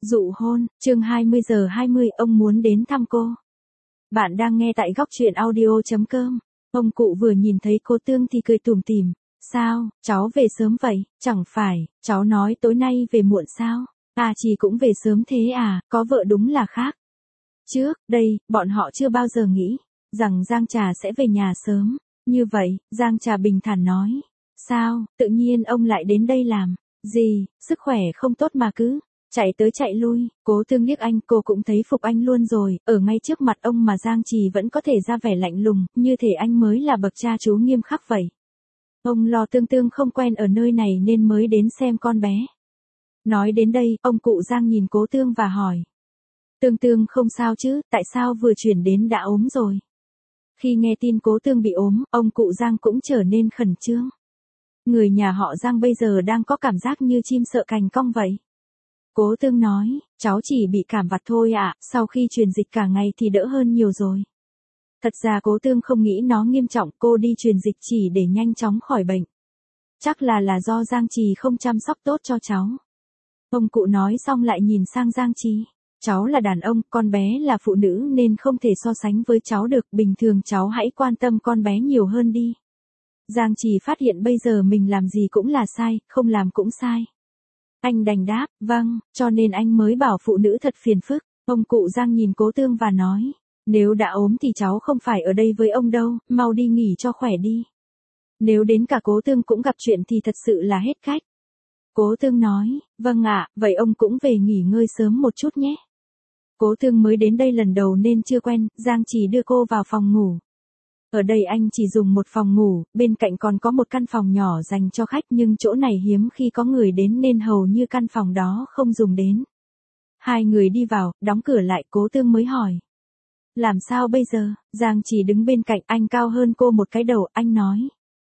Dụ hôn, chương 20:20 ông muốn đến thăm cô. Bạn đang nghe tại góc truyện audio.com. Ông cụ vừa nhìn thấy cô Tương thì cười tủm tỉm. Sao, cháu về sớm vậy, chẳng phải, cháu nói tối nay về muộn sao? À chị cũng về sớm thế à, có vợ đúng là khác. Trước, đây, bọn họ chưa bao giờ nghĩ rằng Giang Trà sẽ về nhà sớm. Như vậy, Giang Trà bình thản nói. Sao, tự nhiên ông lại đến đây làm? Gì, sức khỏe không tốt mà cứ chạy tới chạy lui. Cố Tương liếc anh, cô cũng thấy phục anh luôn rồi, ở ngay trước mặt ông mà Giang Trì vẫn có thể ra vẻ lạnh lùng, như thể anh mới là bậc cha chú nghiêm khắc vậy. Ông lo Tương không quen ở nơi này nên mới đến xem con bé. Nói đến đây, ông cụ Giang nhìn Cố Tương và hỏi. Tương không sao chứ, tại sao vừa chuyển đến đã ốm rồi? Khi nghe tin Cố Tương bị ốm, ông cụ Giang cũng trở nên khẩn trương. Người nhà họ Giang bây giờ đang có cảm giác như chim sợ cành cong vậy. Cố Tương nói, cháu chỉ bị cảm vặt thôi ạ, sau khi truyền dịch cả ngày thì đỡ hơn nhiều rồi. Thật ra Cố Tương không nghĩ nó nghiêm trọng, cô đi truyền dịch chỉ để nhanh chóng khỏi bệnh. Chắc là do Giang Trì không chăm sóc tốt cho cháu. Ông cụ nói xong lại nhìn sang Giang Trì. Cháu là đàn ông, con bé là phụ nữ nên không thể so sánh với cháu được, bình thường cháu hãy quan tâm con bé nhiều hơn đi. Giang Trì phát hiện bây giờ mình làm gì cũng là sai, không làm cũng sai. Anh đành đáp, vâng, cho nên anh mới bảo phụ nữ thật phiền phức. Ông cụ Giang nhìn Cố Tương và nói, nếu đã ốm thì cháu không phải ở đây với ông đâu, mau đi nghỉ cho khỏe đi. Nếu đến cả Cố Tương cũng gặp chuyện thì thật sự là hết cách. Cố Tương nói, vâng ạ, vậy ông cũng về nghỉ ngơi sớm một chút nhé. Cố Tương mới đến đây lần đầu nên chưa quen, Giang Trì đưa cô vào phòng ngủ. Ở đây anh chỉ dùng một phòng ngủ, bên cạnh còn có một căn phòng nhỏ dành cho khách nhưng chỗ này hiếm khi có người đến nên hầu như căn phòng đó không dùng đến. Hai người đi vào, đóng cửa lại, Cố Tương mới hỏi. Làm sao bây giờ? Giang Trì đứng bên cạnh, anh cao hơn cô một cái đầu, anh nói.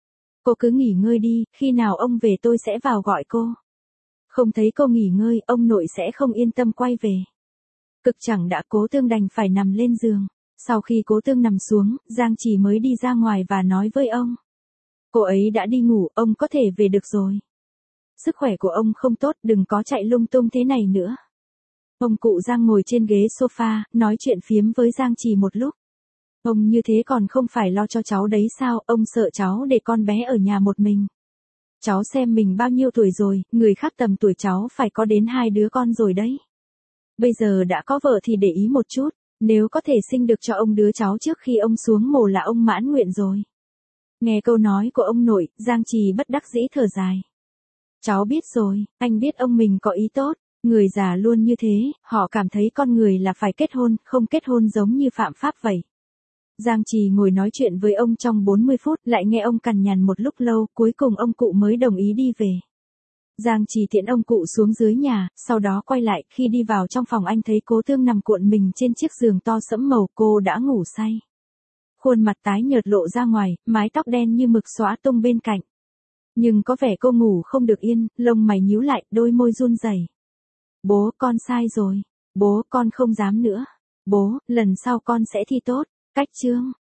Cô cứ nghỉ ngơi đi, khi nào ông về tôi sẽ vào gọi cô. Không thấy cô nghỉ ngơi, ông nội sẽ không yên tâm quay về. Cực chẳng đã, Cố Tương đành phải nằm lên giường. Sau khi Cố Tương nằm xuống, Giang Trì mới đi ra ngoài và nói với ông. Cô ấy đã đi ngủ, ông có thể về được rồi. Sức khỏe của ông không tốt, đừng có chạy lung tung thế này nữa. Ông cụ Giang ngồi trên ghế sofa, nói chuyện phiếm với Giang Trì một lúc. Ông như thế còn không phải lo cho cháu đấy sao, ông sợ cháu để con bé ở nhà một mình. Cháu xem mình bao nhiêu tuổi rồi, người khác tầm tuổi cháu phải có đến 2 đứa con rồi đấy. Bây giờ đã có vợ thì để ý một chút. Nếu có thể sinh được cho ông đứa cháu trước khi ông xuống mồ là ông mãn nguyện rồi. Nghe câu nói của ông nội, Giang Trì bất đắc dĩ thở dài. Cháu biết rồi, anh biết ông mình có ý tốt. Người già luôn như thế, họ cảm thấy con người là phải kết hôn, không kết hôn giống như phạm pháp vậy. Giang Trì ngồi nói chuyện với ông trong 40 phút, lại nghe ông cằn nhằn một lúc lâu, cuối cùng ông cụ mới đồng ý đi về. Giang Trì tiễn ông cụ xuống dưới nhà, sau đó quay lại, khi đi vào trong phòng anh thấy Cố Tương nằm cuộn mình trên chiếc giường to sẫm màu, cô đã ngủ say. Khuôn mặt tái nhợt lộ ra ngoài, mái tóc đen như mực xõa tung bên cạnh. Nhưng có vẻ cô ngủ không được yên, lông mày nhíu lại, đôi môi run rẩy. Bố, con sai rồi. Bố, con không dám nữa. Bố, lần sau con sẽ thi tốt. Cách chương.